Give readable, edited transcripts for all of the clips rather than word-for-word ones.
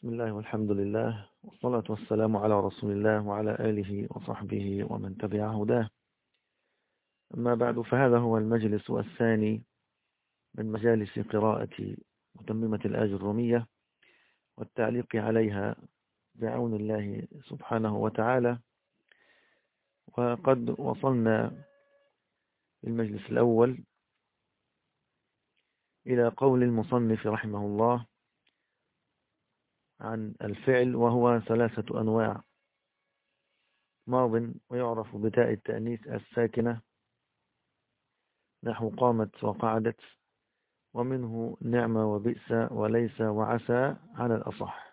بسم الله والحمد لله والصلاة والسلام على رسول الله وعلى آله وصحبه ومن تبع هداه. أما بعد، فهذا هو المجلس الثاني من مجالس قراءة متممة الآج الرومية والتعليق عليها بعون الله سبحانه وتعالى. وقد وصلنا للمجلس الأول إلى قول المصنف رحمه الله عن الفعل، وهو 3 أنواع: ماض ويعرف بتاء التأنيث الساكنة نحو قامت وقعدت، ومنه نعم وبئس وليس وعسى على الأصح.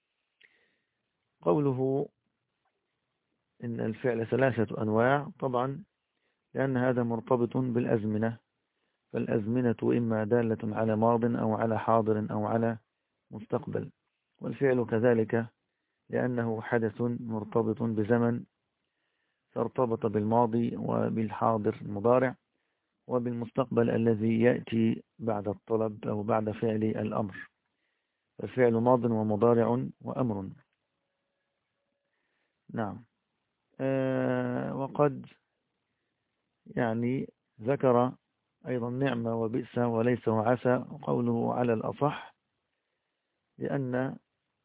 قوله إن الفعل 3 أنواع، طبعا لأن هذا مرتبط بالأزمنة، فالأزمنة إما دالة على ماض أو على حاضر أو على مستقبل، والفعل كذلك لأنه حدث مرتبط بزمن، فارتبط بالماضي وبالحاضر المضارع وبالمستقبل الذي يأتي بعد الطلب أو بعد فعل الأمر، فالفعل ماض ومضارع وأمر. نعم. وقد ذكر أيضا نعم وبئس وليس وعسى، قوله على الأصح لأن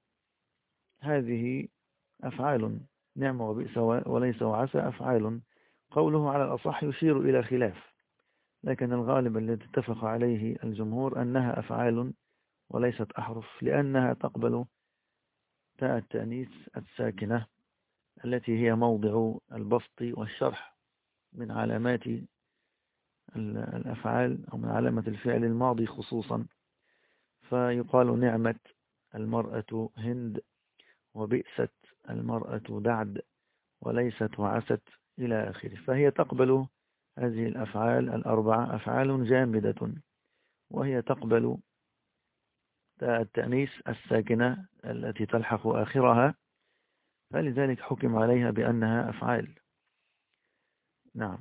هذه أفعال، نعم وبئس وليس وعسى أفعال. قوله على الأصح يشير إلى خلاف، لكن الغالب الذي اتفق عليه الجمهور أنها أفعال وليست أحرف، لأنها تقبل تاء التأنيث الساكنة التي هي موضع البسط والشرح من علامات الأفعال أو من علامة الفعل الماضي خصوصا، فيقال نعمت المرأة هند، وبئست المرأة دعد، وليست وعست إلى آخره. فهي تقبل هذه الأفعال الأربعة أفعال جامدة، وهي تقبل التأنيث الساكنة التي تلحق آخرها، فلذلك حكم عليها بأنها أفعال. نعم.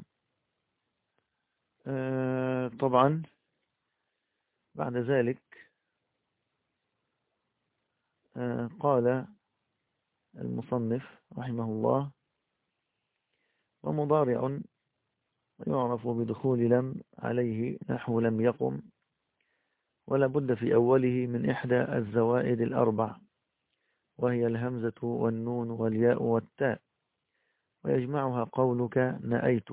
طبعا بعد ذلك قال المصنف رحمه الله: ومضارع يعرف بدخول لم عليه نحو لم يقم، ولا بد في أوله من إحدى الزوائد الأربع، وهي الهمزة والنون والياء والتاء، ويجمعها قولك نأيت.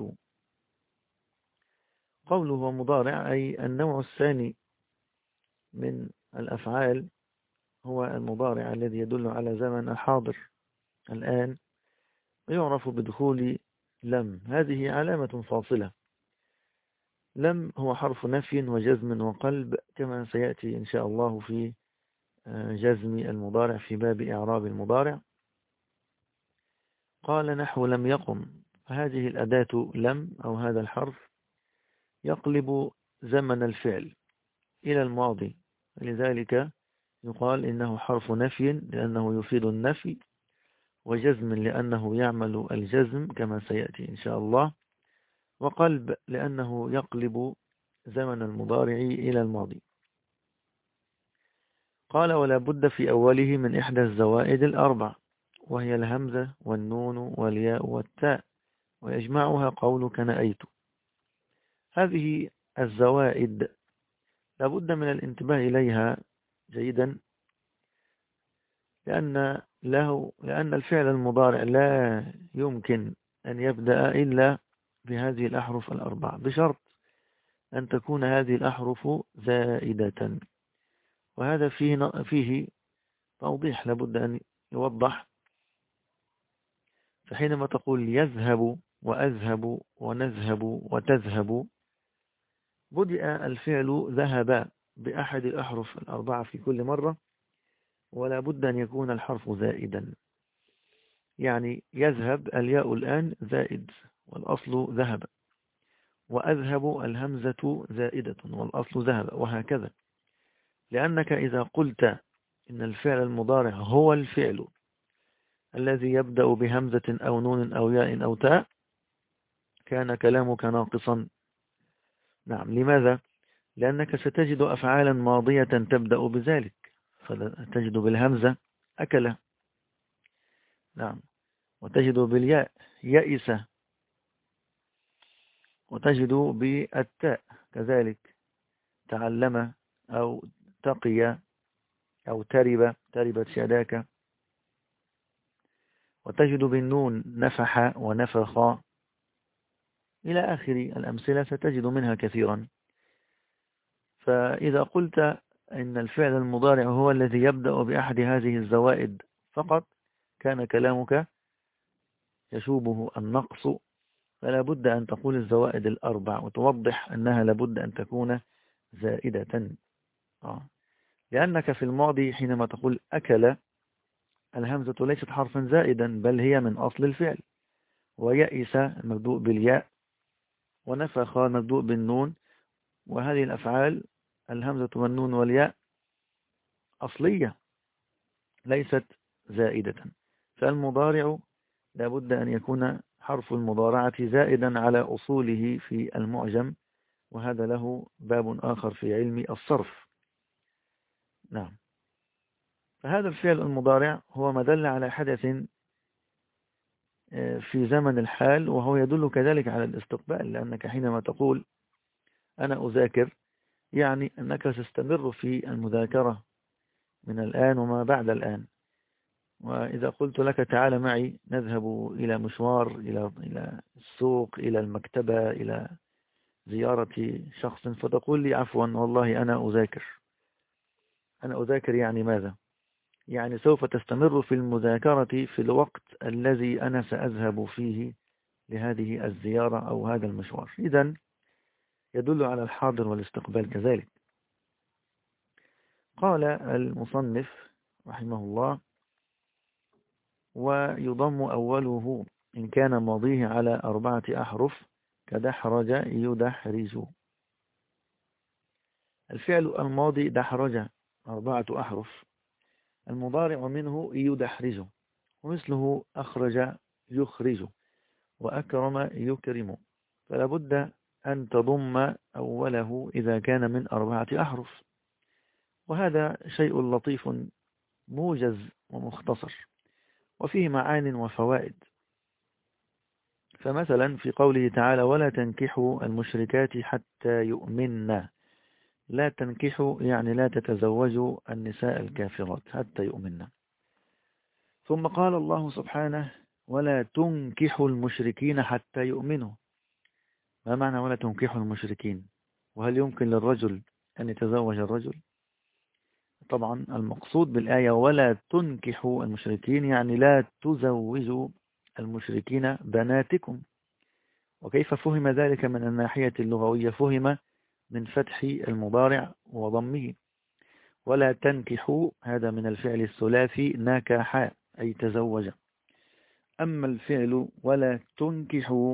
قوله مضارع أي النوع الثاني من الأفعال هو المضارع الذي يدل على زمن الحاضر الآن، ويعرف بدخول لم. هذه علامة فاصلة. لم هو حرف نفي وجزم وقلب، كما سيأتي إن شاء الله في جزم المضارع في باب إعراب المضارع. قال نحو لم يقم، فهذه الأداة لم أو هذا الحرف يقلب زمن الفعل إلى الماضي، لذلك يقال إنه حرف نفي لأنه يفيد النفي، وجزم لأنه يعمل الجزم كما سيأتي إن شاء الله، وقلب لأنه يقلب زمن المضارع إلى الماضي. قال ولا بد في أوله من إحدى الزوائد الأربع، وهي الهمزة والنون والياء والتاء، ويجمعها قولك نأيت. هذه الزوائد لا بد من الانتباه إليها جيدا، لأن الفعل المضارع لا يمكن أن يبدأ إلا بهذه الأحرف الأربع، بشرط أن تكون هذه الأحرف زائدة. وهذا فيه توضيح لابد أن يوضح. فحينما تقول يذهب وأذهب ونذهب وتذهب، بدأ الفعل ذهب بأحد الأحرف الأربعة في كل مرة، ولا بد أن يكون الحرف زائدا. يعني يذهب الياء الآن زائد والأصل ذهب، وأذهب الهمزة زائدة والأصل ذهب، وهكذا. لأنك إذا قلت إن الفعل المضارع هو الفعل الذي يبدأ بهمزة أو نون أو ياء أو تاء، كان كلامك ناقصا. نعم. لماذا؟ لأنك ستجد أفعالا ماضية تبدأ بذلك، فتجد بالهمزة أكل. نعم. وتجد بالياء يئس، وتجد بالتاء كذلك تعلم أو تقي أو تربت يداك. وتجد بالنون نفح ونفخ إلى آخر الأمثلة ستجد منها كثيرا. فإذا قلت إن الفعل المضارع هو الذي يبدأ بأحد هذه الزوائد فقط كان كلامك يشوبه النقص، فلا بد أن تقول الزوائد الأربع وتوضح أنها لابد أن تكون زائدة. لأنك في الماضي حينما تقول أكل الهمزة ليست حرفا زائدا، بل هي من أصل الفعل. ويئس مبدوء بالياء، ونفخ مبدوء بالنون، وهذه الأفعال الهمزة والنون والياء أصلية ليست زائدة. فالمضارع لابد أن يكون حرف المضارعة زائدا على أصوله في المعجم، وهذا له باب آخر في علم الصرف. نعم. فهذا الفعل المضارع هو ما دل على حدث في زمن الحال، وهو يدل كذلك على الاستقبال، لأنك حينما تقول أنا أذاكر يعني أنك تستمر في المذاكرة من الآن وما بعد الآن. وإذا قلت لك تعال معي نذهب إلى مشوار، إلى السوق، إلى المكتبة، إلى زيارة شخص، فتقول لي عفوا والله أنا أذاكر. أنا أذاكر يعني ماذا؟ يعني سوف تستمر في المذاكرة في الوقت الذي أنا سأذهب فيه لهذه الزيارة أو هذا المشوار. إذن يدل على الحاضر والاستقبال كذلك. قال المصنف رحمه الله: ويضم أوله إن كان ماضيه على 4 أحرف كدحرج يدحرج. الفعل الماضي دحرج 4 أحرف، المضارع منه يدحرج، ومثله أخرج يخرج، وأكرم يكرم. فلا بد أن تضم أوله إذا كان من 4 أحرف، وهذا شيء لطيف موجز ومختصر وفيه معان وفوائد. فمثلا في قوله تعالى: ولا تنكحوا المشركات حتى يؤمنن. لا تنكحوا يعني لا تتزوجوا النساء الكافرات حتى يؤمنن. ثم قال الله سبحانه: ولا تنكحوا المشركين حتى يؤمنوا. ما معنى ولا تنكحوا المشركين؟ وهل يمكن للرجل أن يتزوج الرجل؟ طبعا المقصود بالآية ولا تنكحوا المشركين يعني لا تزوجوا المشركين بناتكم. وكيف فهم ذلك من الناحية اللغوية؟ فهم من فتح المضارع وضمه. ولا تنكحوا هذا من الفعل الثلاثي نكح أي تزوج. أما الفعل ولا تنكحوا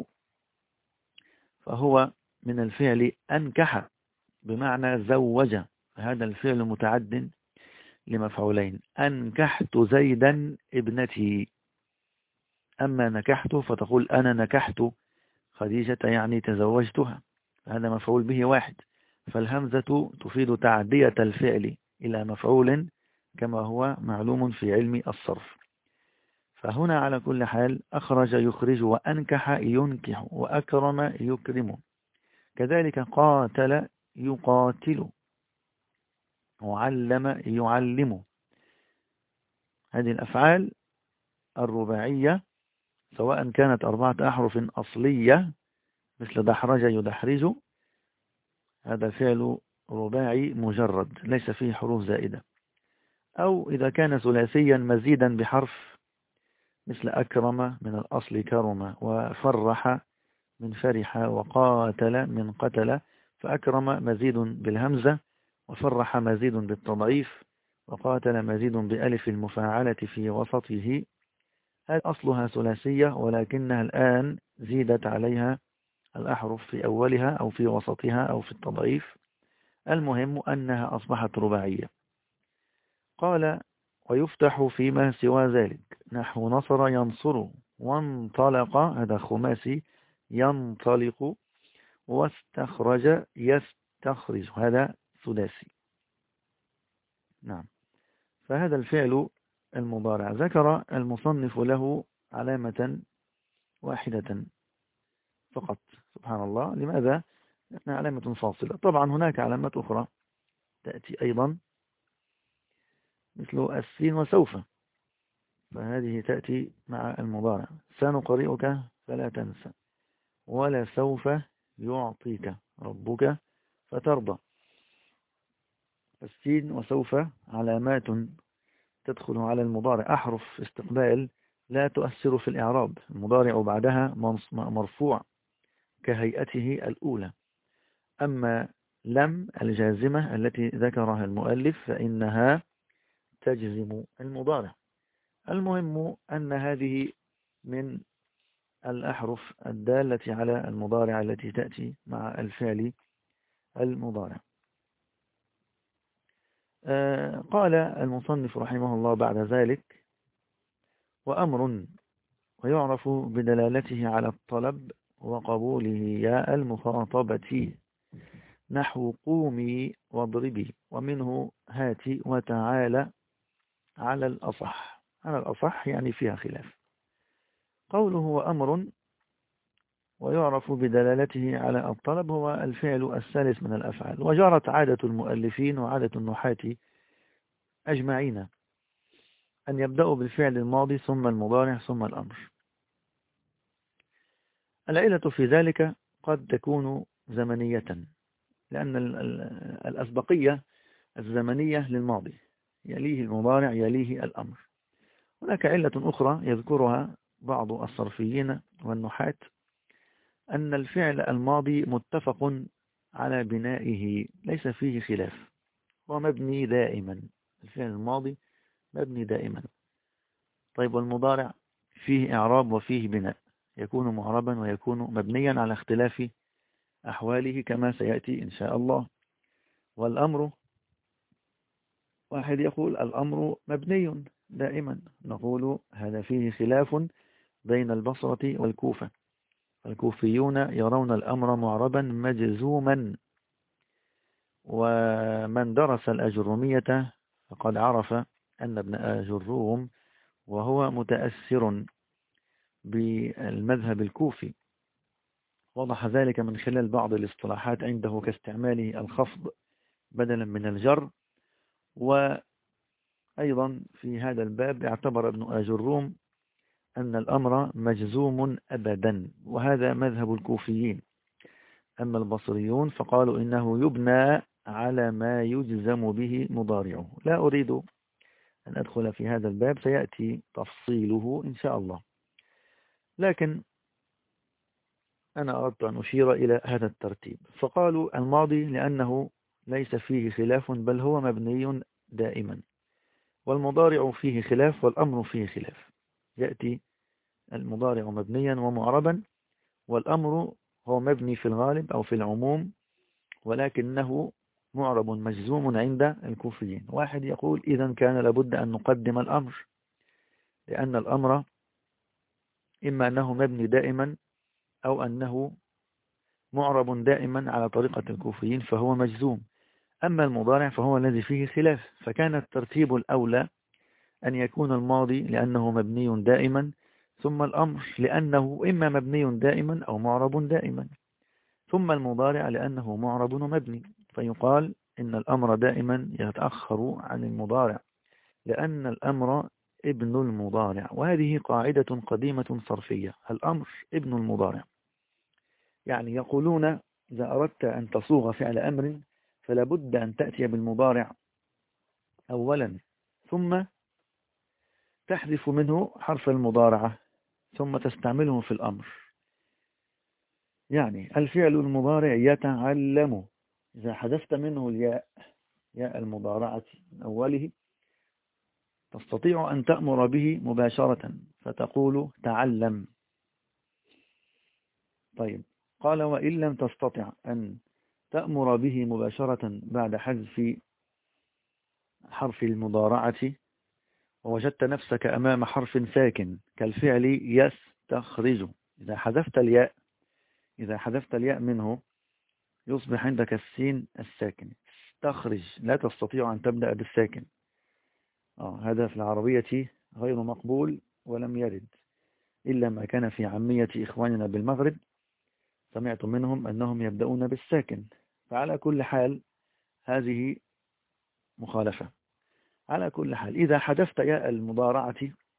فهو من الفعل أنكح بمعنى زوج، هذا الفعل متعد لمفعولين: أنكحت زيدا ابنتي. أما نكحت فتقول أنا نكحت خديجة يعني تزوجتها، هذا مفعول به واحد. فالهمزة تفيد تعدية الفعل إلى مفعول كما هو معلوم في علم الصرف. فهنا على كل حال أخرج يخرج، وأنكح ينكح، وأكرم يكرم. كذلك قاتل يقاتل، وعلم يعلم. هذه الأفعال الرباعية سواء كانت 4 أحرف أصلية مثل دحرج يدحرج، هذا فعل رباعي مجرد ليس فيه حروف زائدة، أو إذا كان ثلاثيا مزيدا بحرف مثل أكرم من الأصل كرم، وفرح من فرح، وقاتل من قتل. فأكرم مزيد بالهمزة، وفرح مزيد بالتضعيف، وقاتل مزيد بألف المفاعلة في وسطه. هذه أصلها ثلاثية ولكنها الآن زيدت عليها الأحرف في أولها أو في وسطها أو في التضعيف. المهم أنها أصبحت رباعية. قال: ويفتح فيما سوى ذلك نحو نصر ينصر، وانطلق هذا خماسي ينطلق، واستخرج يستخرج هذا ثلاثي. نعم. فهذا الفعل المضارع. ذكر المصنف له علامة واحدة فقط، سبحان الله. لماذا؟ لأنها علامة فاصلة. طبعا هناك علامات أخرى تأتي أيضا مثل السين وسوف، فهذه تأتي مع المضارع. سنقرئك فلا تنسى، ولا سوف يعطيك ربك فترضى. السين وسوف علامات تدخل على المضارع، أحرف استقبال لا تؤثر في الإعراب. المضارع بعدها مرفوع كهيئته الأولى. أما لم الجازمة التي ذكرها المؤلف فإنها تجزم المضارع. المهم أن هذه من الأحرف الدالة على المضارع التي تأتي مع الفعل المضارع. قال المصنف رحمه الله بعد ذلك: وأمر، ويعرف بدلالته على الطلب وقبوله يا المخاطبة، نحو قومي واضربي، ومنه هاتي وتعالى على الأصح. على الأصح يعني فيها خلاف. قوله وأمر ويعرف بدلالته على الطلب هو الفعل الثالث من الأفعال. وجرت عادة المؤلفين وعادة النحاة أجمعين أن يبدأوا بالفعل الماضي ثم المضارع ثم الأمر. العلة في ذلك قد تكون زمنية، لأن الأسبقية الزمنية للماضي، يليه المضارع يليه الأمر. هناك علة أخرى يذكرها بعض الصرفيين والنحاة، أن الفعل الماضي متفق على بنائه ليس فيه خلاف، ومبني دائما. الفعل الماضي مبني دائما. طيب والمضارع فيه إعراب وفيه بناء، يكون معربا ويكون مبنيا على اختلاف أحواله كما سيأتي إن شاء الله. والأمر، واحد يقول الأمر مبني دائما، نقول هذا فيه خلاف بين البصرة والكوفة. الكوفيون يرون الأمر معربا مجزوما، ومن درس الأجرمية فقد عرف أن ابن أجروم وهو متأثر بالمذهب الكوفي وضح ذلك من خلال بعض الاصطلاحات عنده كاستعماله الخفض بدلا من الجر. وأيضا في هذا الباب اعتبر ابن أجروم أن الأمر مجزوم أبدا، وهذا مذهب الكوفيين. أما البصريون فقالوا إنه يبنى على ما يجزم به مضارعه. لا أريد أن أدخل في هذا الباب، سيأتي تفصيله إن شاء الله، لكن أنا أردت أن أشير إلى هذا الترتيب. فقالوا الماضي لأنه ليس فيه خلاف بل هو مبني دائما، والمضارع فيه خلاف والأمر فيه خلاف. يأتي المضارع مبنيا ومعربا، والأمر هو مبني في الغالب أو في العموم ولكنه معرب مجزوم عند الكوفيين. واحد يقول إذا كان لابد أن نقدم الأمر، لأن الأمر إما أنه مبني دائما أو أنه معرب دائما على طريقة الكوفيين فهو مجزوم. أما المضارع فهو الذي فيه خلاف، فكان الترتيب الأولى أن يكون الماضي لأنه مبني دائما، ثم الأمر لأنه إما مبني دائما أو معرب دائما، ثم المضارع لأنه معرب ومبني. فيقال إن الأمر دائما يتأخر عن المضارع لأن الأمر ابن المضارع. وهذه قاعدة قديمة صرفية، الأمر ابن المضارع. يعني يقولون إذا أردت أن تصوغ فعل أمر فلا بد أن تأتي بالمضارع أولا، ثم تحذف منه حرف المضارعة ثم تستعمله في الأمر. يعني الفعل المضارع يتعلم، إذا حذفت منه الياء، ياء المضارعة من أوله، تستطيع أن تأمر به مباشرة فتقول تعلم. طيب قال وإن لم تستطع أن تأمر به مباشرة بعد حذف حرف المضارعة ووجدت نفسك أمام حرف ساكن كالفعل يستخرج، إذا حذفت الياء منه يصبح عندك السين الساكن، استخرج، لا تستطيع أن تبدأ بالساكن. هذا في العربية غير مقبول ولم يرد إلا ما كان في عامية إخواننا بالمغرب، سمعت منهم أنهم يبدأون بالساكن. فعلى كل حال هذه مخالفة. على كل حال إذا حذفت ياء المضارعة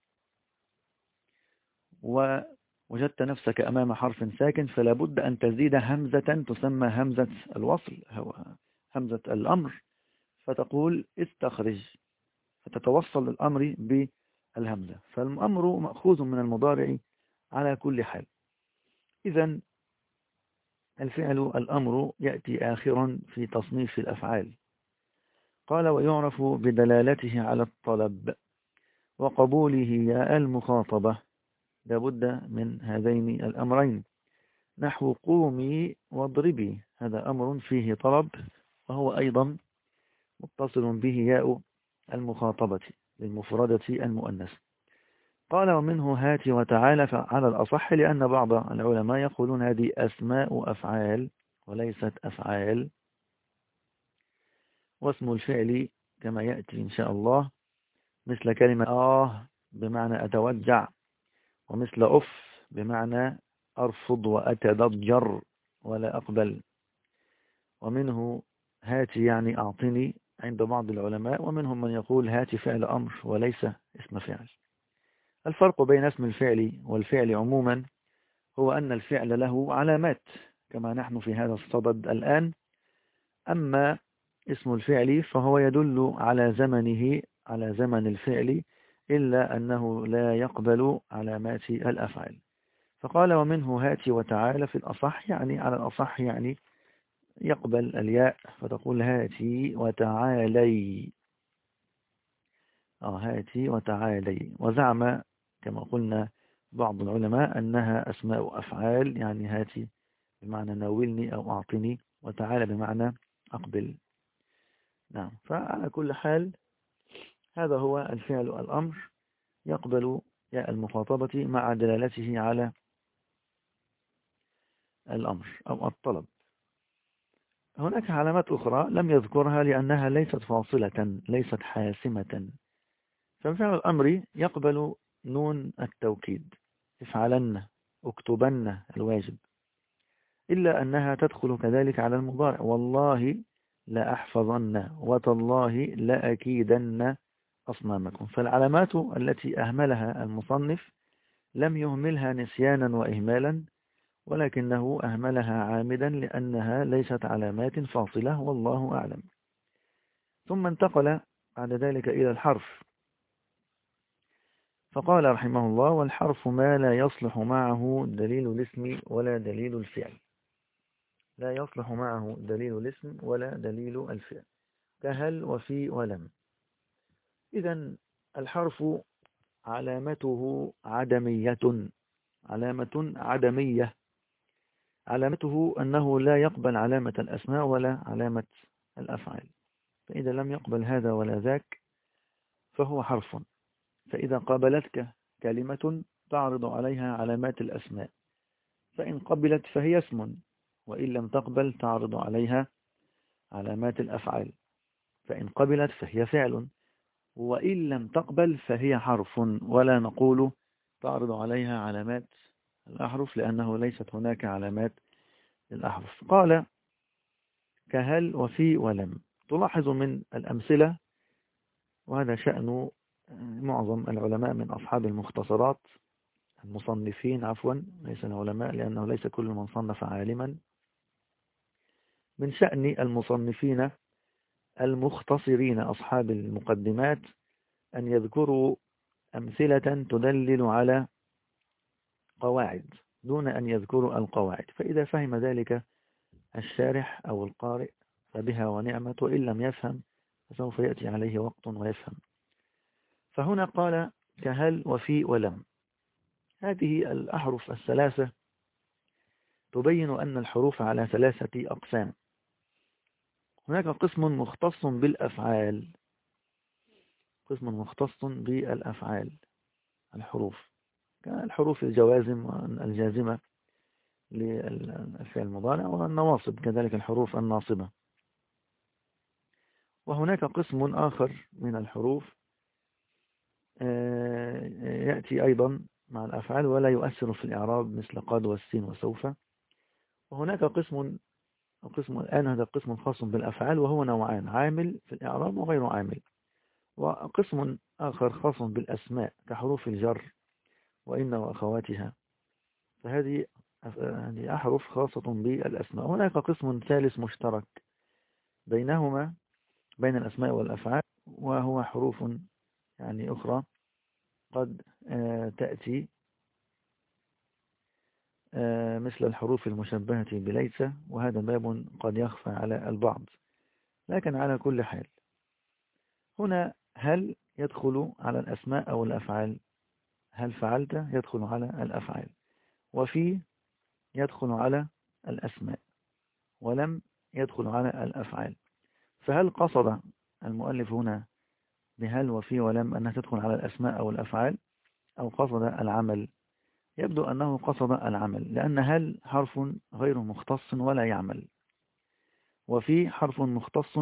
ووجدت نفسك أمام حرف ساكن فلا بد أن تزيد همزة تسمى همزة الوصل أو همزة الأمر، فتقول استخرج، فتتوصل الأمر بالهمزة. فالأمر مأخوذ من المضارع على كل حال. إذن الفعل الأمر يأتي آخرا في تصنيف الأفعال. قال ويعرف بدلالته على الطلب وقبوله ياء المخاطبة، لابد من هذين الأمرين. نحو قومي واضربي، هذا أمر فيه طلب وهو أيضا متصل به ياء المخاطبة للمفردة المؤنث. قال ومنه هات وتعالى على الأصح، لأن بعض العلماء يقولون هذه أسماء أفعال وليست أفعال. واسم الفعل كما يأتي إن شاء الله مثل كلمة بمعنى أتوجع، ومثل أف بمعنى أرفض وأتضجر ولا أقبل. ومنه هات يعني أعطني عند بعض العلماء، ومنهم من يقول هات فعل أمر وليس اسم فعل. الفرق بين اسم الفعل والفعل عموما هو أن الفعل له علامات كما نحن في هذا الصدد الآن، أما اسم الفعل فهو يدل على زمنه، على زمن الفعل، إلا أنه لا يقبل علامات الأفعال. فقال ومنه هات وتعالى في الأصح، يعني على الأصح يعني يقبل الياء، فتقول هاتي وتعالي، هاتي وتعالي. وزعم كما قلنا بعض العلماء أنها أسماء أفعال، يعني هاتي بمعنى ناولني أو أعطني، وتعالى بمعنى أقبل. نعم. فعلى كل حال هذا هو الفعل الأمر، يقبل ياء المخاطبة مع دلالته على الأمر أو الطلب. هناك علامات أخرى لم يذكرها لأنها ليست فاصلة، ليست حاسمة. ففعل الأمر يقبل نون التوكيد، افعلن، اكتبن الواجب، إلا أنها تدخل كذلك على المضارع، والله لأحفظن وتالله لأكيدن أصنامكم. فالعلامات التي أهملها المصنف لم يهملها نسيانا وإهمالا، ولكنه أهملها عامدا لأنها ليست علامات فاصلة، والله أعلم. ثم انتقل بعد ذلك إلى الحرف، فقال رحمه الله والحرف ما لا يصلح معه دليل الاسم ولا دليل الفعل. لا يصلح معه دليل الاسم ولا دليل الفعل، كهل وفي ولم. إذن الحرف علامته عدمية، علامة عدمية، علامته أنه لا يقبل علامة الأسماء ولا علامة الأفعال. فإذا لم يقبل هذا ولا ذاك فهو حرف. فإذا قابلتك كلمة تعرض عليها علامات الأسماء، فإن قبلت فهي اسم، وإن لم تقبل تعرض عليها علامات الأفعال. فإن قبلت فهي فعل، وإن لم تقبل فهي حرف، ولا نقول تعرض عليها علامات الأحرف لأنه ليست هناك علامات للأحرف. قال كهل وفي ولم. تلاحظ من الأمثلة، وهذا شأن معظم العلماء من أصحاب المختصرات، المصنفين عفوا، ليس العلماء لأنه ليس كل من صنف عالما، من شأن المصنفين المختصرين أصحاب المقدمات أن يذكروا أمثلة تدلل على قواعد دون أن يذكروا القواعد. فإذا فهم ذلك الشارح أو القارئ فبها ونعمت، وإن لم يفهم فسوف يأتي عليه وقت ويفهم. فهنا قال كهل وفي ولم. هذه الأحرف الثلاثة تبين أن الحروف على ثلاثة أقسام. هناك قسم مختص بالأفعال، قسم مختص بالأفعال الحروف، كالحروف الجوازم والجازمة للفعل المضارع، والنواصب كذلك الحروف الناصبة. وهناك قسم آخر من الحروف يأتي أيضا مع الأفعال ولا يؤثر في الإعراب مثل قد والسين وسوف. وهناك قسم الآن، هذا قسم خاص بالأفعال وهو نوعان: عامل في الإعراب وغير عامل. وقسم آخر خاص بالأسماء كحروف الجر وإن وأخواتها، فهذه أحرف خاصة بالأسماء. هناك قسم ثالث مشترك بينهما، بين الأسماء والأفعال، وهو حروف يعني أخرى قد تأتي مثل الحروف المشبهة بليس، وهذا باب قد يخفى على البعض. لكن على كل حال، هنا هل يدخل على الأسماء أو الأفعال؟ هل فعلت يدخل على الأفعال، وفي يدخل على الأسماء، ولم يدخل على الأفعال. فهل قصد المؤلف هنا بهل وفي ولم أنها تدخل على الأسماء أو الأفعال، أو قصد العمل؟ يبدو أنه قصد العمل، لأن هل حرف غير مختص ولا يعمل، وفي حرف مختص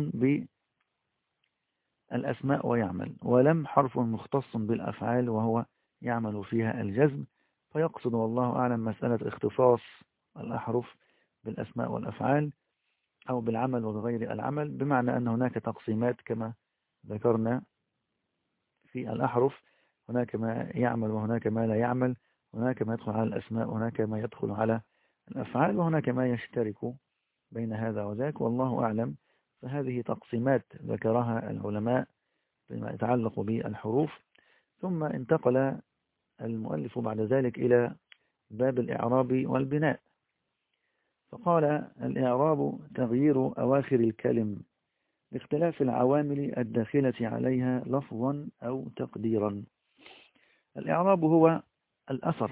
بالأسماء ويعمل، ولم حرف مختص بالأفعال وهو يعمل فيها الجزم. فيقصد والله أعلم مسألة اختصاص الأحرف بالأسماء والأفعال أو بالعمل وبغير العمل، بمعنى أن هناك تقسيمات كما ذكرنا في الأحرف: هناك ما يعمل وهناك ما لا يعمل، هناك ما يدخل على الأسماء وهناك ما يدخل على الأفعال، وهناك ما يشترك بين هذا وذاك، والله أعلم. فهذه تقسيمات ذكرها العلماء فيما يتعلق بالحروف. ثم انتقل المؤلف بعد ذلك إلى باب الإعراب والبناء، فقال: الإعراب تغيير أواخر الكلم باختلاف العوامل الداخلة عليها لفظا أو تقديرا. الإعراب هو الأثر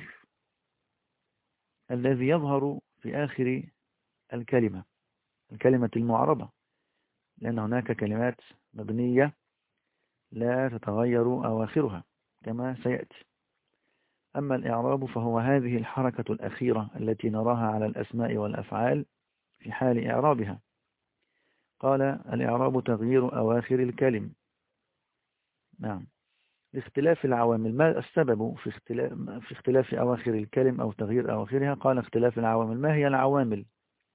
الذي يظهر في آخر الكلمة المعربة، لأن هناك كلمات مبنية لا تتغير أواخرها كما سيأتي. أما الإعراب فهو هذه الحركة الأخيرة التي نراها على الأسماء والأفعال في حال إعرابها. قال: الإعراب تغيير أواخر الكلم. نعم، لاختلاف العوامل. ما السبب في اختلاف أواخر الكلم أو تغيير أواخرها؟ قال: اختلاف العوامل. ما هي العوامل؟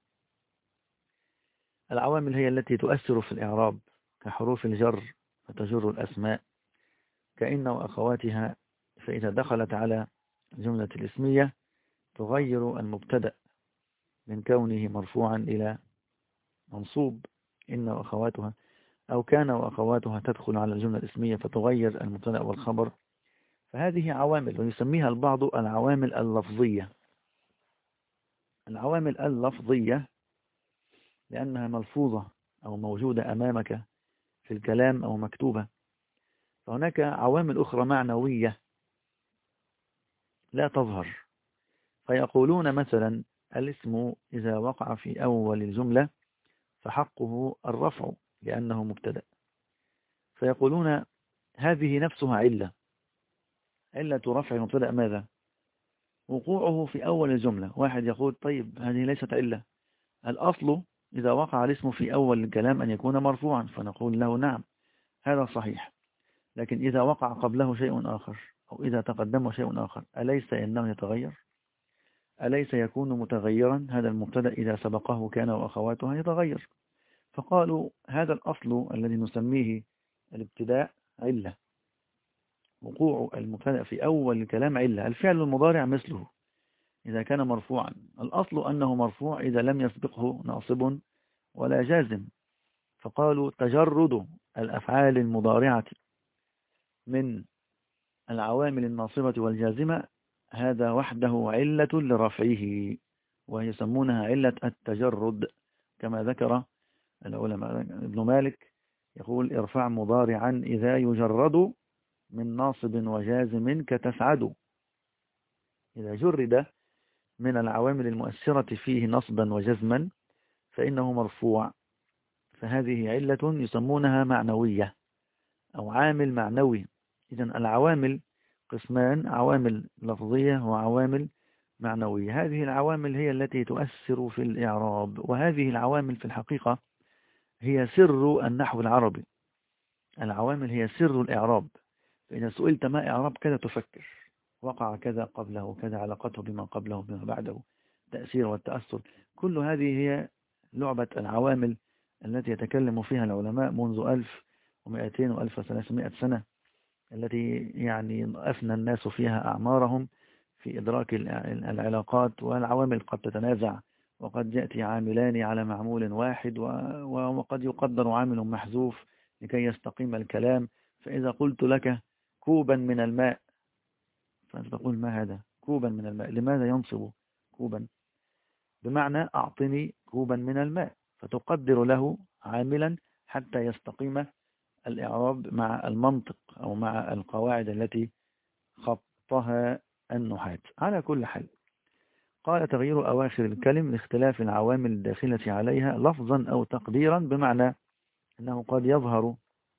العوامل هي التي تؤثر في الإعراب كحروف الجر فتجر الأسماء، كإن وأخواتها، فإذا دخلت على الجملة الاسمية تغير المبتدأ من كونه مرفوعا إلى منصوب، إن وأخواتها، أو كان وأخواتها تدخل على الجملة الاسمية فتغير المبتدأ والخبر. فهذه عوامل، ويسميها البعض العوامل اللفظية. العوامل اللفظية لأنها ملفوظة أو موجودة أمامك في الكلام أو مكتوبة. فهناك عوامل أخرى معنوية لا تظهر، فيقولون مثلا: الاسم إذا وقع في أول الجملة فحقه الرفع لأنه مبتدأ. فيقولون هذه نفسها علة رفع المبتدأ ماذا؟ وقوعه في أول الجملة. واحد يقول: طيب هذه ليست علة، الأصل إذا وقع الاسم في أول الكلام أن يكون مرفوعا. فنقول له: نعم، هذا صحيح، لكن إذا وقع قبله شيء آخر أو إذا تقدمه شيء آخر أليس إنه يتغير؟ أليس يكون متغيرا؟ هذا المبتدأ إذا سبقه كان وأخواتها يتغير. فقالوا هذا الأصل الذي نسميه الابتداء علة، وقوع المبتدأ في أول الكلام علة. الفعل المضارع مثله إذا كان مرفوعا الأصل أنه مرفوع إذا لم يسبقه ناصب ولا جازم. فقالوا تجرد الأفعال المضارعة من العوامل الناصبة والجازمة هذا وحده علة لرفعه، ويسمونها علة التجرد، كما ذكر العلماء. ابن مالك يقول: ارفع مضارعا إذا يجرد من ناصب وجازم كتسعد. إذا جرد من العوامل المؤثرة فيه نصبا وجزما فإنه مرفوع. فهذه علة يسمونها معنوية أو عامل معنوي. إذن العوامل قسمان: عوامل لفظية وعوامل معنوية. هذه العوامل هي التي تؤثر في الإعراب، وهذه العوامل في الحقيقة هي سر النحو العربي. العوامل هي سر الإعراب، فإذا سئلت ما إعراب كذا تفكر، وقع كذا قبله كذا، علاقته بما قبله بما بعده، تأثير والتأثر. كل هذه هي لعبة العوامل التي يتكلم فيها العلماء منذ 1200 و1300 سنة، التي يعني أفنى الناس فيها أعمارهم في إدراك العلاقات. والعوامل قد تتنازع، وقد يأتي عاملان على معمول واحد، وقد يقدر عامل محذوف لكي يستقيم الكلام. فإذا قلت لك كوبا من الماء، فأنت تقول ما هذا كوبا من الماء؟ لماذا ينصب كوبا؟ بمعنى أعطني كوبا من الماء، فتقدر له عاملا حتى يستقيم الإعراب مع المنطق أو مع القواعد التي خطها النحاة. على كل حال، قال تغيير أواخر الكلم لاختلاف العوامل الداخلة عليها لفظا أو تقديرا، بمعنى أنه قد يظهر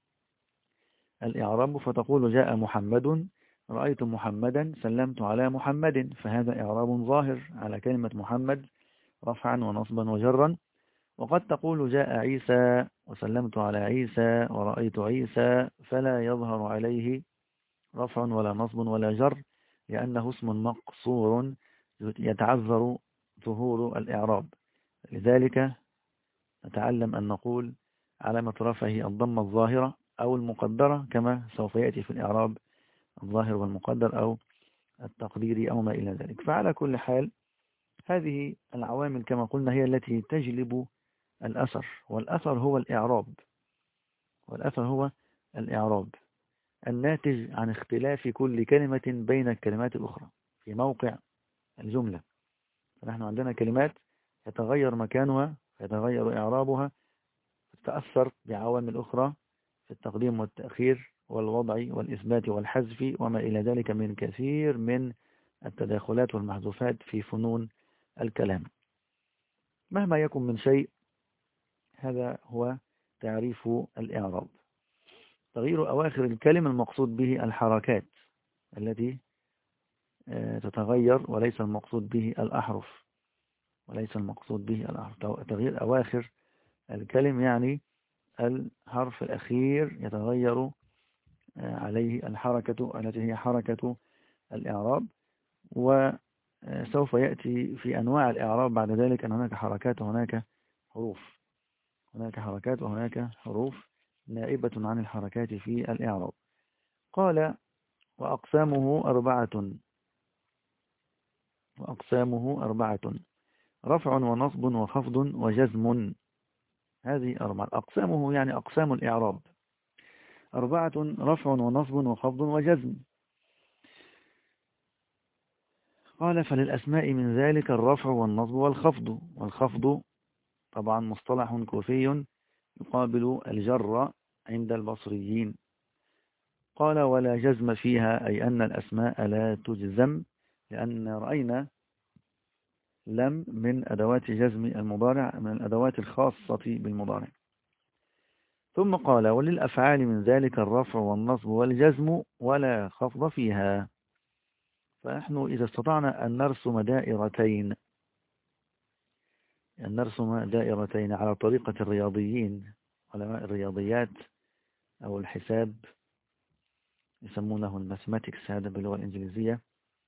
الإعراب فتقول جاء محمد، رأيت محمدا، سلمت على محمد، فهذا إعراب ظاهر على كلمة محمد رفعا ونصبا وجرا. وقد تقول جاء عيسى، وسلمت على عيسى، ورأيت عيسى، فلا يظهر عليه رفع ولا نصب ولا جر، لأنه اسم مقصور يتعذر ظهور الإعراب. لذلك نتعلم أن نقول علامة رفعه الضمة الظاهرة أو المقدرة، كما سوف يأتي في الإعراب الظاهر والمقدر أو التقديري أو ما إلى ذلك. فعلى كل حال، هذه العوامل كما قلنا هي التي تجلب الأثر، والأثر هو الإعراب، والأثر هو الإعراب الناتج عن اختلاف كل كلمة بين الكلمات الأخرى في موقع الجملة. فنحن عندنا كلمات يتغير مكانها، يتغير إعرابها، تتأثر بعوامل أخرى في التقديم والتأخير والوضع والإثبات والحذف وما إلى ذلك من كثير من التداخلات والمحذوفات في فنون الكلام. مهما يكن من شيء، هذا هو تعريف الإعراب. تغيير أواخر الكلمة المقصود به الحركات التي تتغير، وليس المقصود به الأحرف، وليس المقصود به الأحرف. تغيير أواخر الكلم يعني الحرف الأخير يتغير عليه الحركة التي هي حركة الإعراب. وسوف يأتي في أنواع الإعراب بعد ذلك أن هناك حركات وهناك حروف، هناك حركات وهناك حروف نائبة عن الحركات في الإعراب. قال وأقسامه أربعة: رفع ونصب وخفض وجزم. هذه أربعة أقسامه، يعني أقسام الإعراب 4: رفع ونصب وخفض وجزم. قال فللأسماء من ذلك الرفع والنصب والخفض. والخفض طبعا مصطلح كوفي يقابل الجر عند البصريين. قال ولا جزم فيها، أي أن الأسماء لا تجزم، لأن رأينا لم من أدوات جزم المضارع، من الأدوات الخاصة بالمضارع. ثم قال وللأفعال من ذلك الرفع والنصب والجزم ولا خفض فيها. فنحن إذا استطعنا أن نرسم دائرتين على طريقة الرياضيين، علماء الرياضيات أو الحساب، يسمونه الماثماتكس هذا باللغة الإنجليزية.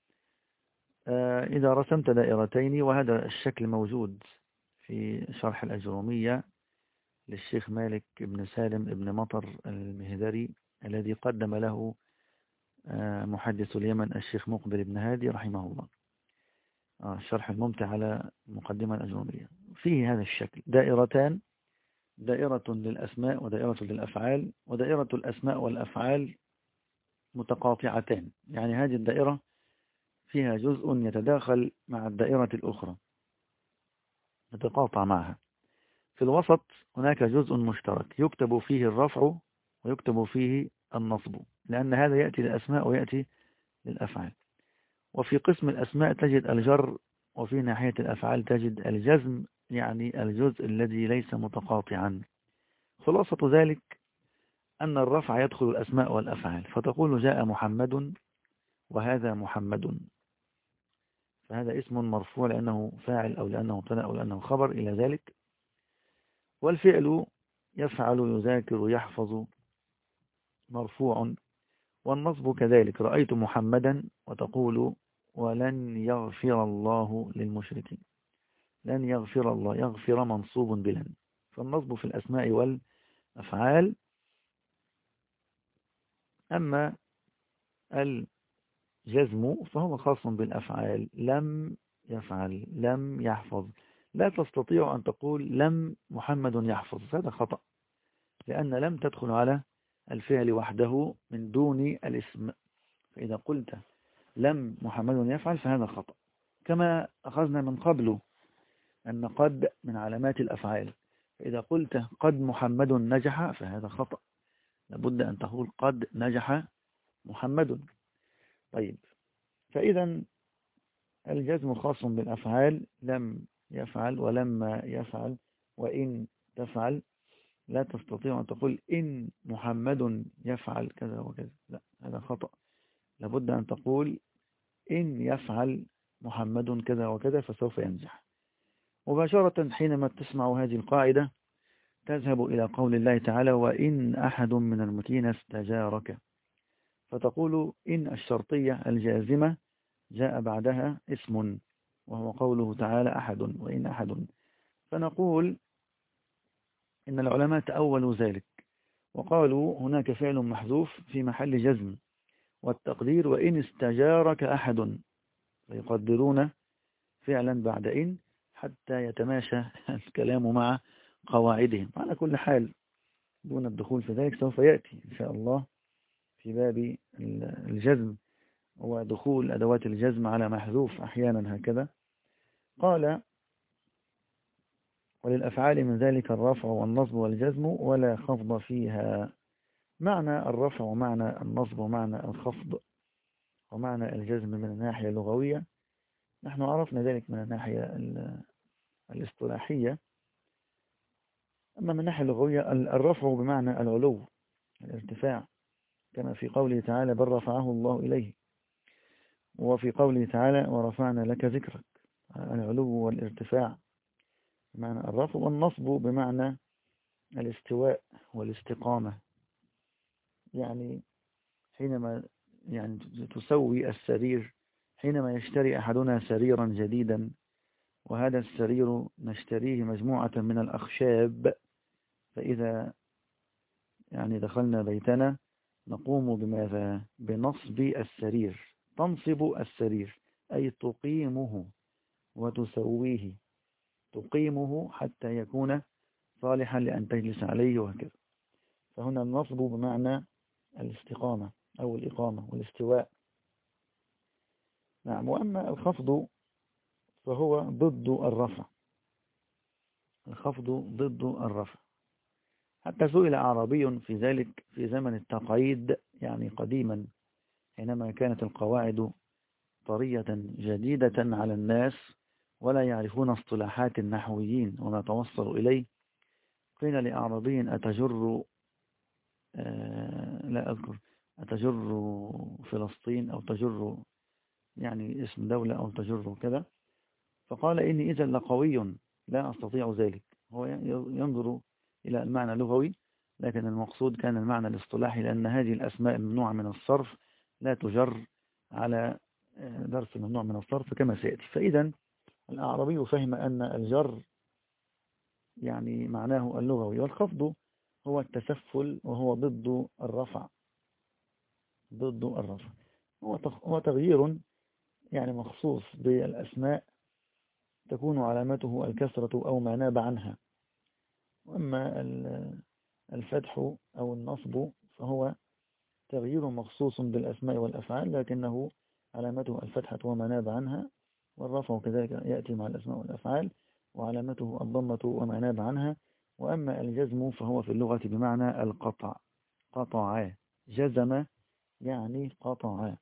إذا رسمت دائرتين، وهذا الشكل موجود في شرح الأجرومية للشيخ مالك بن سالم بن مطر المهذري، الذي قدم له محدث اليمن الشيخ مقبل بن هادي رحمه الله، الشرح الممتع على مقدمة الأجرومية. فيه هذا الشكل: دائرتان، دائرة للأسماء ودائرة للأفعال، ودائرة الأسماء والأفعال متقاطعتان، يعني هذه الدائرة فيها جزء يتداخل مع الدائرة الأخرى، يتقاطع معها. في الوسط هناك جزء مشترك يكتب فيه الرفع ويكتب فيه النصب، لأن هذا يأتي للأسماء ويأتي للأفعال. وفي قسم الأسماء تجد الجر، وفي ناحية الأفعال تجد الجزم، يعني الجزء الذي ليس متقاطعا. خلاصة ذلك أن الرفع يدخل الأسماء والأفعال، فتقول جاء محمد، وهذا محمد، فهذا اسم مرفوع لأنه فاعل أو لأنه مبتدأ أو لأنه خبر إلى ذلك. والفعل يفعل، يذاكر، يحفظ، مرفوع، والنصب كذلك، رأيت محمدا وتقول ولن يغفر الله للمشركين. لن يغفر الله، يغفر منصوب بلن. فالنصب في الأسماء والأفعال. أما الجزم فهو خاص بالأفعال. لم يفعل، لم يحفظ. لا تستطيع أن تقول لم محمد يحفظ، هذا خطأ، لأن لم تدخل على الفعل وحده من دون الاسم. فإذا قلت لم محمد يفعل فهذا خطأ. كما أخذنا من قبله أن قد من علامات الأفعال، فإذا قلت قد محمد نجح فهذا خطأ، لابد أن تقول قد نجح محمد. طيب، فإذا الجزم خاص بالأفعال. لم يفعل ولما يفعل وإن تفعل. لا تستطيع أن تقول إن محمد يفعل كذا وكذا، لا، هذا خطأ. لابد أن تقول إن يفعل محمد كذا وكذا فسوف ينجح. مباشرة حينما تسمع هذه القاعدة تذهب إلى قول الله تعالى وإن أحد من المتين استجارك، فتقول إن الشرطية الجازمة جاء بعدها اسم، وهو قوله تعالى أحد، وإن أحد. فنقول إن العلماء تأولوا ذلك وقالوا هناك فعل محذوف في محل جزم، والتقدير وإن استجارك أحد، فيقدرون فعلا بعد إن حتى يتماشى الكلام مع قواعدهم. على كل حال دون الدخول في ذلك سوف يأتي إن شاء الله في باب الجزم ودخول أدوات الجزم على محذوف أحيانا هكذا. قال وللأفعال من ذلك الرفع والنصب والجزم ولا خفض فيها. معنى الرفع ومعنى النصب ومعنى الخفض ومعنى الجزم من الناحية اللغوية نحن عرفنا ذلك من الناحية الاصطلاحية. أما من الناحية اللغوية الرفع بمعنى العلو، الارتفاع، كما في قوله تعالى بل رفعه الله إليه، وفي قوله تعالى ورفعنا لك ذكرك، العلو والارتفاع بمعنى الرفع. والنصب بمعنى الاستواء والاستقامة، يعني حينما تسوي السرير. حينما يشتري أحدنا سريرا جديدا، وهذا السرير نشتريه مجموعة من الأخشاب، فإذا دخلنا بيتنا نقوم بماذا؟ بنصب السرير. تنصب السرير أي تقيمه وتسويه، تقيمه حتى يكون صالحا لأن تجلس عليه وهكذا. فهنا النصب بمعنى الاستقامة أو الإقامة والاستواء. نعم. وأما الخفض فهو ضد الرفع. الخفض ضد الرفع. حتى سئل أعرابي في ذلك في زمن التقعيد، يعني قديما، حينما كانت القواعد طرية جديدة على الناس ولا يعرفون اصطلاحات النحويين وما توصلوا إليه. قيل لأعرابي أتجر لا أذكر، أتجر فلسطين أو تجر اسم دولة أو تجر كذا، فقال إني إذا لقوي لا أستطيع ذلك. هو ينظر إلى المعنى اللغوي، لكن المقصود كان المعنى الاصطلاحي، لأن هذه الأسماء ممنوعة من الصرف لا تجر على درس ممنوع من الصرف كما سيأتي. فإذا الأعرابي فهم أن الجر معناه اللغوي، والخفض هو التسفل وهو ضد الرفع. ضد الرفع هو تغيير مخصوص بالأسماء تكون علامته الكسرة أو ما ناب عنها. وأما الفتح أو النصب فهو تغيير مخصوص بالأسماء والأفعال لكنه علامته الفتحة وما ناب عنها. والرفع كذلك يأتي مع الأسماء والأفعال وعلامته الضمة وما ناب عنها. وأما الجزم فهو في اللغة بمعنى القطع. قطع، جزم يعني قطع،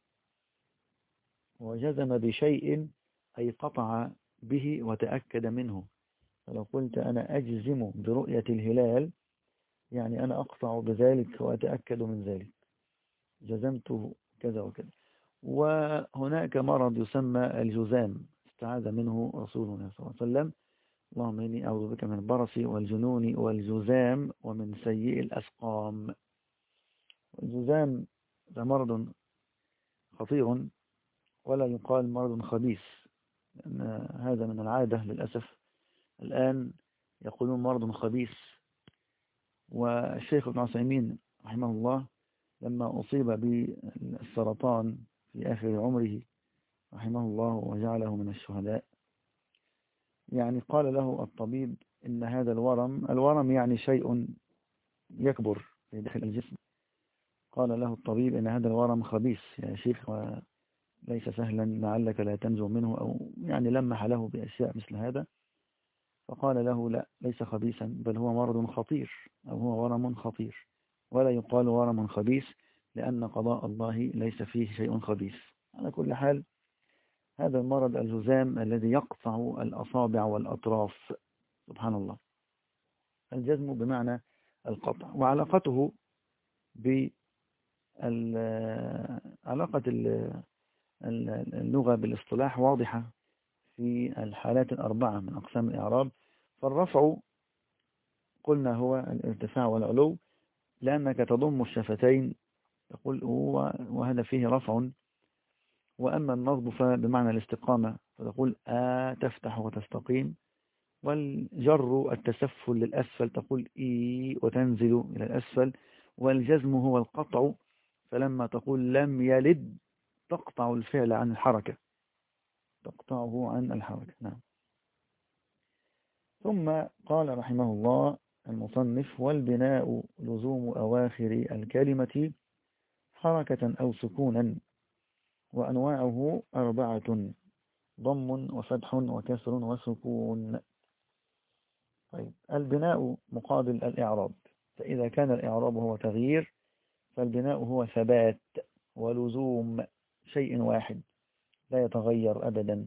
وجزم بشيء أي قطع به وتأكد منه. فلو قلت أنا أجزم برؤية الهلال أنا أقطع بذلك وأتأكد من ذلك، جزمت كذا وكذا. وهناك مرض يسمى الجذام استعاذ منه رسولنا صلى الله عليه وسلم اللهم إني أعوذ بك من البرص والجنون والجذام ومن سيء الأسقام. الجذام ده مرض خطير، ولا يقال مرض خبيث، لأن هذا من العادة للأسف. الآن يقولون مرض خبيث. والشيخ ابن عثيمين رحمه الله لما أصيب بالسرطان في آخر عمره رحمه الله وجعله من الشهداء، يعني قال له الطبيب إن هذا الورم يعني شيء يكبر في داخل الجسم. قال له الطبيب إن هذا الورم خبيث يا شيخ وليس سهلا، لعلك لا تنجو منه، أو يعني لمح له بأشياء مثل هذا. فقال له لا، ليس خبيثا، بل هو مرض خطير، أو هو ورم خطير، ولا يقال ورم خبيث، لأن قضاء الله ليس فيه شيء خبيث. على كل حال، هذا المرض الجذام الذي يقطع الأصابع والأطراف، سبحان الله. الجذم بمعنى القطع، وعلاقته علاقة اللغة بالاصطلاح واضحة في الحالات الأربعة من أقسام الإعراب. فالرفع قلنا هو الارتفاع والعلو، لأنك تضم الشفتين تقول هو، وهذا فيه رفع. وأما النصب فبمعنى الاستقامة، فتقول تفتح وتستقيم. والجر التسفل للأسفل، تقول وتنزل إلى الأسفل. والجزم هو القطع، فلما تقول لم يلد تقطع الفعل عن الحركة، تقطعه عن الحركة. نعم. ثم قال رحمه الله المصنف: والبناء لزوم أواخر الكلمة حركة أو سكونا، وأنواعه 4: ضم وفتح وكسر وسكون. طيب، البناء مقابل الإعراب، فإذا كان الإعراب هو تغيير، فالبناء هو ثبات ولزوم شيء واحد لا يتغير أبدا.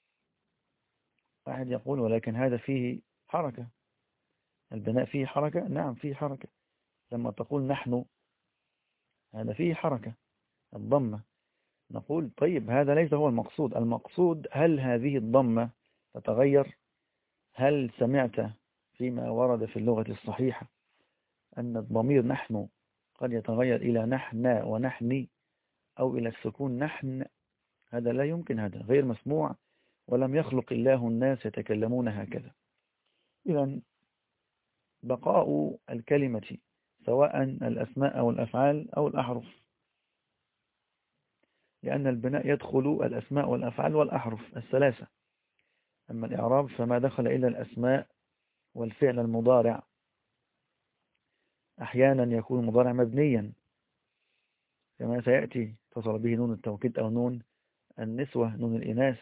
واحد يقول ولكن هذا فيه حركة، البناء فيه حركة. نعم فيه حركة. لما تقول نحن، هذا فيه حركة، الضمة. نقول طيب هذا ليس هو المقصود. المقصود هل هذه الضمة تتغير؟ هل سمعت فيما ورد في اللغة الصحيحة أن الضمير نحن قد يتغير إلى نحن ونحني، أو إلى السكون نحن؟ هذا لا يمكن، هذا غير مسموع، ولم يخلق الله الناس يتكلمون هكذا. إذن بقاء الكلمة سواء الأسماء أو الأفعال أو الأحرف، لأن البناء يدخل الأسماء والأفعال والأحرف الثلاثة. أما الإعراب فما دخل إلى الأسماء والفعل المضارع. أحيانا يكون المضارع مبنيا كما سيأتي، اتصل به نون التوكيد أو نون النسوة، نون الإناث،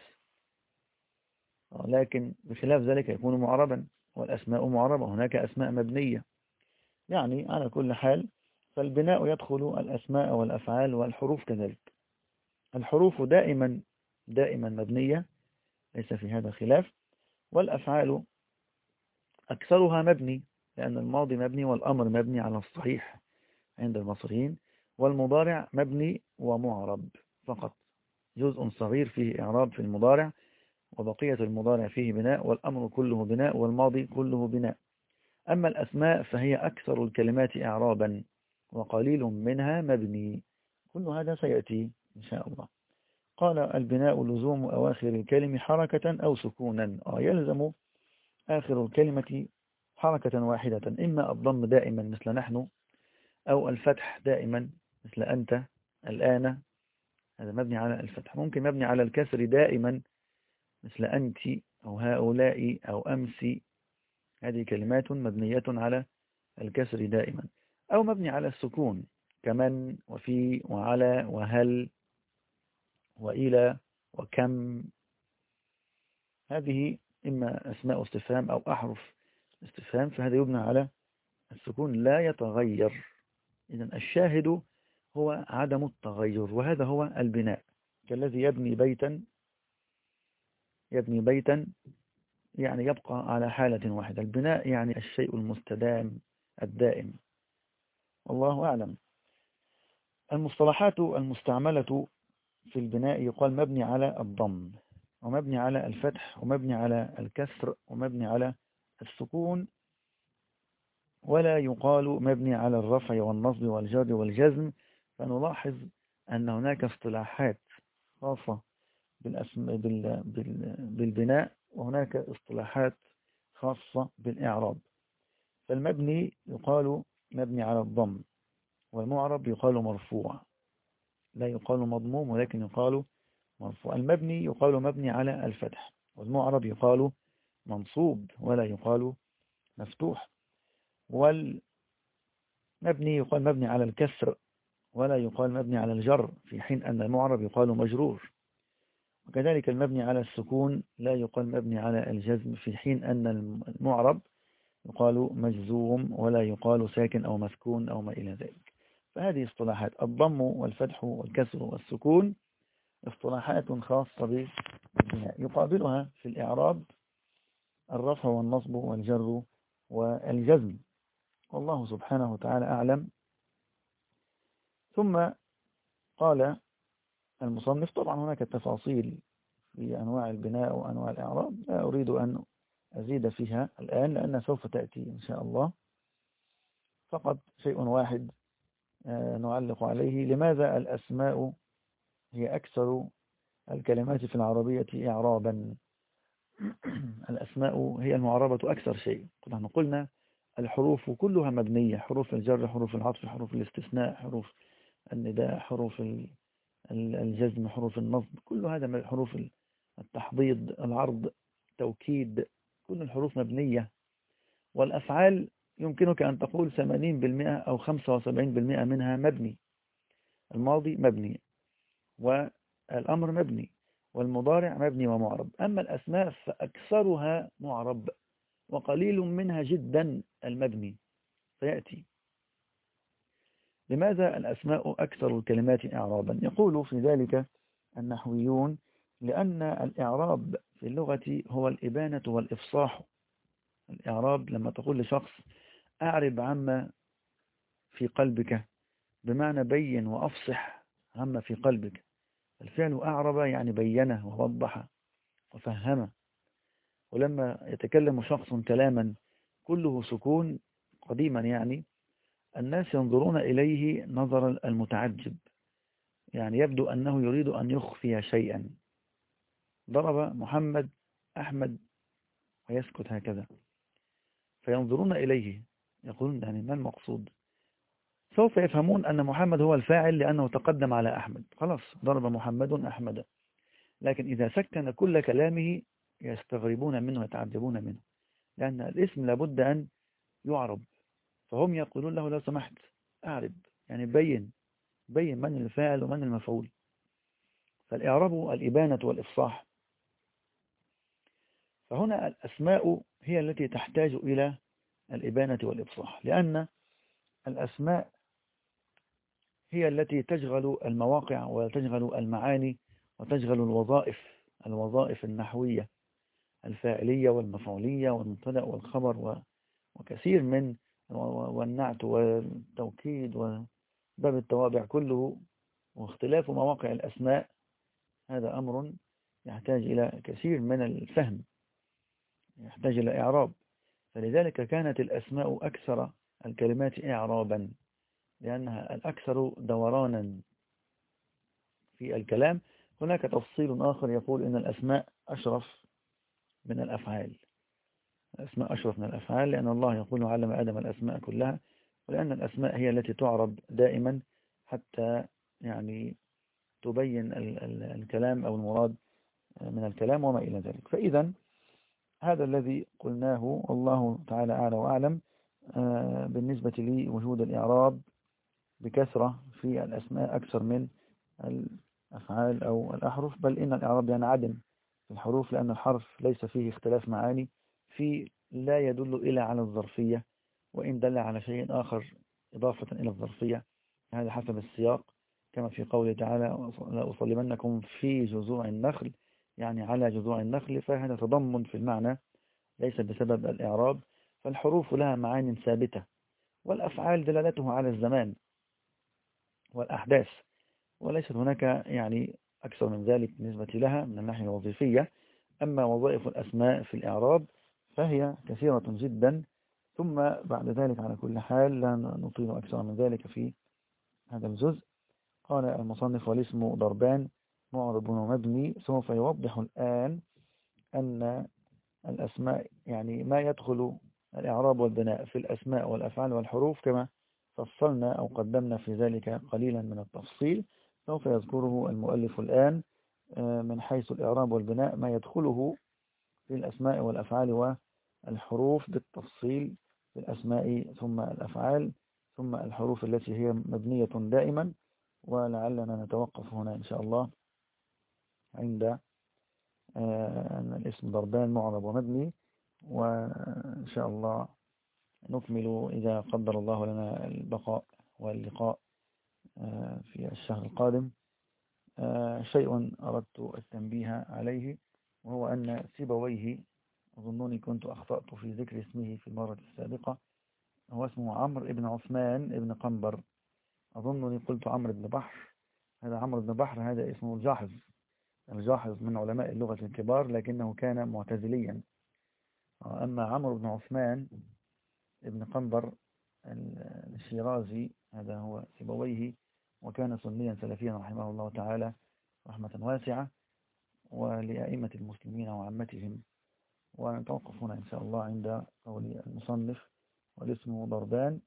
لكن بخلاف ذلك يكون معربا، والأسماء معربة، هناك أسماء مبنية. يعني على كل حال، فالبناء يدخل الأسماء والأفعال والحروف كذلك. الحروف دائما مبنية، ليس في هذا خلاف. والأفعال أكثرها مبني، لأن الماضي مبني والأمر مبني على الصحيح عند المصريين. والمضارع مبني ومعرب فقط، جزء صغير فيه إعراب في المضارع، وبقية المضارع فيه بناء، والأمر كله بناء، والماضي كله بناء. أما الأسماء فهي أكثر الكلمات إعرابا، وقليل منها مبني. كل هذا سيأتي إن شاء الله. قال: البناء لزوم أواخر الكلمة حركة أو سكونا. يلزم آخر الكلمة حركة واحدة، إما الضم دائما مثل نحن، أو الفتح دائما مثل أنت، الآن، هذا مبني على الفتح. ممكن مبني على الكسر دائما مثل أنت أو هؤلاء أو أمس، هذه كلمات مبنية على الكسر دائما. أو مبني على السكون كمن وفي وعلى وهل وإلى وكم، هذه إما أسماء استفهام أو أحرف استفهام، فهذا يبنى على السكون لا يتغير. إذن الشاهد هو عدم التغير، وهذا هو البناء. كالذي يبني بيتا يعني يبقى على حالة واحدة. البناء يعني الشيء المستدام الدائم، والله أعلم. المصطلحات المستعملة في البناء يقال مبني على الضم، ومبني على الفتح، ومبني على الكسر، ومبني على السكون، ولا يقال مبني على الرفع والنصب والجر والجزم، فنلاحظ أن هناك اصطلاحات خاصة بالبناء، وهناك اصطلاحات خاصة بالإعراب. فالمبني يقال مبني على الضم، والمعرب يقال مرفوع، لا يقال مضموم ولكن يقال مرفوع. المبني يقال مبني على الفتح، والمعرب يقال منصوب ولا يقال مفتوح. والمبني يقال مبني على الكسر ولا يقال مبني على الجر، في حين أن المعرب يقال مجرور. وكذلك المبني على السكون لا يقال مبني على الجزم، في حين أن المعرب يقال مجزوم ولا يقال ساكن أو مسكون أو ما إلى ذلك. فهذه اصطلاحات الضم والفتح والكسر والسكون اصطلاحات خاصة بالبناء، يقابلها في الإعراب الرفع والنصب والجر والجزم. والله سبحانه وتعالى أعلم. ثم قال المصنف: طبعا هناك تفاصيل في أنواع البناء وأنواع الإعراب لا أريد أن أزيد فيها الآن لأنها سوف تأتي إن شاء الله. فقط شيء واحد نعلق عليه: لماذا الأسماء هي أكثر الكلمات في العربية إعرابا؟ الأسماء هي المعربة أكثر شيء. نحن قلنا الحروف كلها مبنية: حروف الجر، حروف العطف، حروف الاستثناء، حروف النداء، حروف الجزم، حروف النصب، كل هذا من حروف التحضيض، العرض، توكيد، كل الحروف مبنية. والأفعال يمكنك أن تقول 80% أو 75% منها مبني. الماضي مبني، والأمر مبني، والمضارع مبني ومعرب. أما الأسماء فأكثرها معرب، وقليل منها جدا المبني سيأتي. لماذا الأسماء أكثر الكلمات إعرابا؟ يقول في ذلك النحويون: لأن الإعراب في اللغة هو الإبانة والإفصاح. الإعراب لما تقول لشخص أعرب عما في قلبك، بمعنى بين وأفصح عما في قلبك. الفعل أعرب يعني بينه ووضح وفهمه. ولما يتكلم شخص كلاما كله سكون قديما، يعني الناس ينظرون إليه نظر المتعجب، يعني يبدو أنه يريد أن يخفي شيئا. ضرب محمد أحمد ويسكت هكذا، فينظرون إليه يقولون يعني ما المقصود؟ سوف يفهمون أن محمد هو الفاعل لأنه تقدم على أحمد، خلاص ضرب محمد أحمد. لكن إذا سكن كل كلامه يستغربون منه ويتعجبون منه، لأن الاسم لابد أن يعرب. فهم يقولون له: لو سمحت أعرب، يعني بين من الفاعل ومن المفعول. فالإعراب الإبانة والإفصاح. فهنا الأسماء هي التي تحتاج إلى الإبانة والإفصاح، لأن الأسماء هي التي تشغل المواقع وتشغل المعاني وتشغل الوظائف النحوية، الفاعلية والمفعولية والمبتدأ والخبر وكثير من والنعت والتوكيد وباب التوابع كله. واختلاف مواقع الأسماء هذا أمر يحتاج إلى كثير من الفهم، يحتاج إلى إعراب. فلذلك كانت الأسماء أكثر الكلمات إعرابا، لأنها الأكثر دورانا في الكلام. هناك تفصيل آخر يقول إن الأسماء أشرف من الأفعال. الأسماء أشرف من الأفعال لأن الله يقول: علم آدم الأسماء كلها، ولأن الأسماء هي التي تعرب دائما حتى يعني تبين الكلام أو المراد من الكلام وما إلى ذلك. فإذا هذا الذي قلناه، والله تعالى أعلى وأعلم بالنسبة لي وجود الإعراب بكثرة في الأسماء أكثر من الأفعال أو الأحرف. بل إن الإعراب ينعدم في الحروف، لأن الحرف ليس فيه اختلاف معاني، لا يدل إلا على الظرفية، وإن دل على شيء آخر إضافة إلى الظرفية هذا حسب السياق، كما في قوله تعالى: لأصلبنكم في جذوع النخل، يعني على جذوع النخل. فهذا تضمن في المعنى ليس بسبب الإعراب. فالحروف لها معاني ثابتة، والأفعال دلالته على الزمان والأحداث، وليست هناك يعني أكثر من ذلك بالنسبة لها من الناحية الوظيفية. أما وظائف الأسماء في الإعراب فهي كثيرة جدا. ثم بعد ذلك على كل حال لا نطيل أكثر من ذلك في هذا الجزء، قال المصنف: والاسم ضربان، معرب ومبني. سوف يوضح الآن أن الأسماء يعني ما يدخل الإعراب والبناء في الأسماء والأفعال والحروف كما فصلنا أو قدمنا في ذلك قليلا من التفصيل. سوف يذكره المؤلف الآن من حيث الإعراب والبناء ما يدخله في الأسماء والأفعال والحروف بالتفصيل، في الأسماء ثم الأفعال ثم الحروف التي هي مبنية دائما. ولعلنا نتوقف هنا إن شاء الله عند أن الاسم ضربان معرب ومبني، وإن شاء الله نكمل إذا قدر الله لنا البقاء واللقاء في الشهر القادم. شيء أردت التنبيه عليه، وهو أن سيبويه، أظنني كنت أخطأت في ذكر اسمه في المرة السابقة، هو اسمه عمرو بن عثمان بن قنبر. أظنني قلت عمرو بن بحر، هذا عمرو بن بحر هذا اسمه الجاحظ. الجاحظ من علماء اللغة الكبار لكنه كان معتزليا. أما عمرو بن عثمان بن قنبر الشيرازي هذا هو سيبويه، وكان سنيا سلفيا رحمه الله تعالى رحمة واسعة، ولأئمة المسلمين وعامتهم. ونتوقف هنا إن شاء الله عند قول المصنف: والاسم ضربان.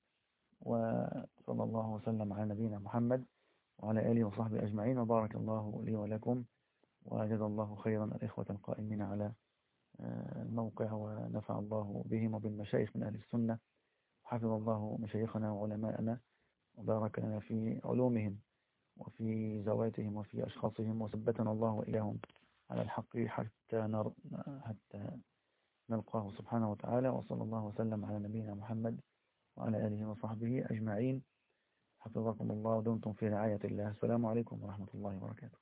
وصلى الله وسلم على نبينا محمد وعلى آله وصحبه أجمعين، وبارك الله لي ولكم، وجزا الله خيرا الإخوة القائمين على الموقع، ونفع الله بهم وبالمشايخ من أهل السنة، حفظ الله مشايخنا وعلماءنا، وبارك لنا في علومهم وفي زواتهم وفي أشخاصهم، وثبتنا الله وإياهم على الحق حتى نلقاه سبحانه وتعالى. وصلى الله وسلم على نبينا محمد وعلى آله وصحبه أجمعين. حفظكم الله ودمتم في رعاية الله. السلام عليكم ورحمة الله وبركاته.